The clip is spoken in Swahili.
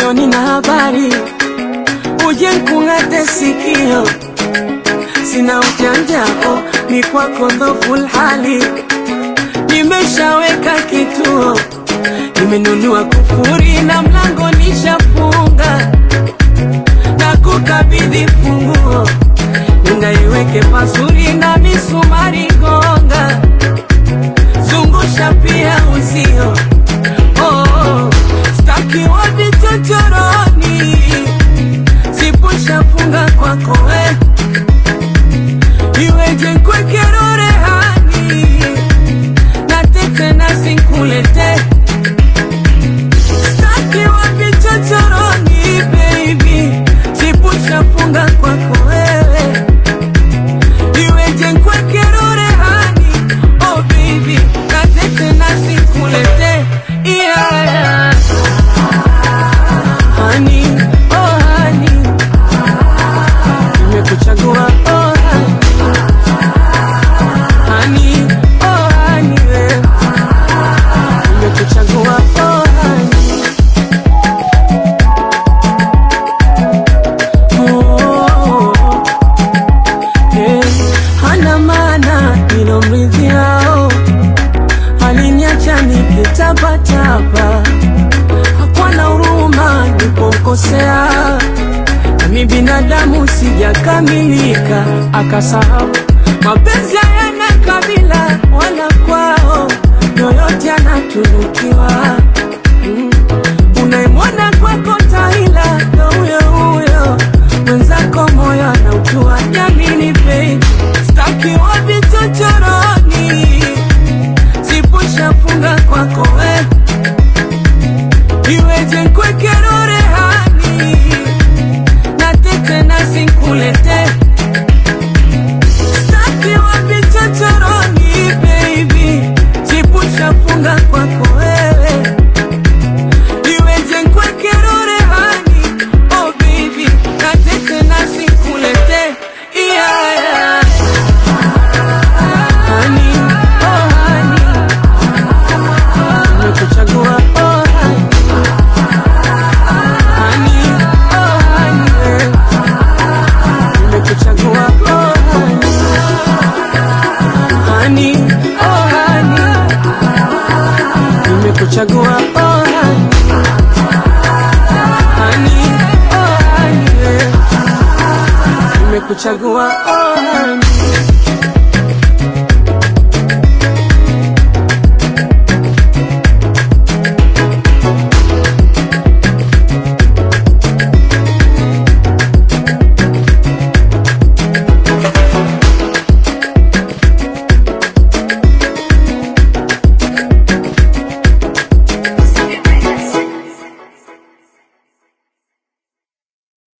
leo nina habari, uje nkung'ate sikio. Sina ujanjako, ni kwako dhoful hali. Nimeshaweka kituo, nimenunua kufuri na mlango nishafunga, na kukabidhi funguo. Nenda iweke pasuri na misumari gonga, zungusha pia uzio. Staki wa vichochoroni, sipusha funga kwako we. Iweje kweke rorehani, na tete na sinkulete. Staki wa vichochoroni baby, sipusha funga kwako wewe. Iweje kweke rorehani, oh baby, na tete na sinkulete. Yeah. Honey, oh honey, nimekuchagua oh honey, oh honey, nimekuchagua oh honey. Oh, yeah. Hana maana ninomridhiao, aliniacha nikitapatapa. Hakuwa na huruma nilipomkosea, nami binadamu sijakamilika. Akasahau mapenzi hayana kabila wala kwao, yoyote anatunukiwa. Unaimwona kwako tahila, ndo huyo huyo mwenzako moyo anautua. Jamini baby, staki wa vichochoroni, sipusha funga kwako we. Iweje kweke rorehani, na tete na sinkulete. Staki wa vichochoroni baby, sipusha funga kwako wewe. Iweje kweke rorehani, oh baby, na tete na sinkulete. Yeah. Honey, oh honey, nimekuchagua oh honey. Honey, oh honey, nimekuchagua oh honey. Honey, oh honey, nimekuchagua oh honey. Honey, oh honey, nimekuchagua oh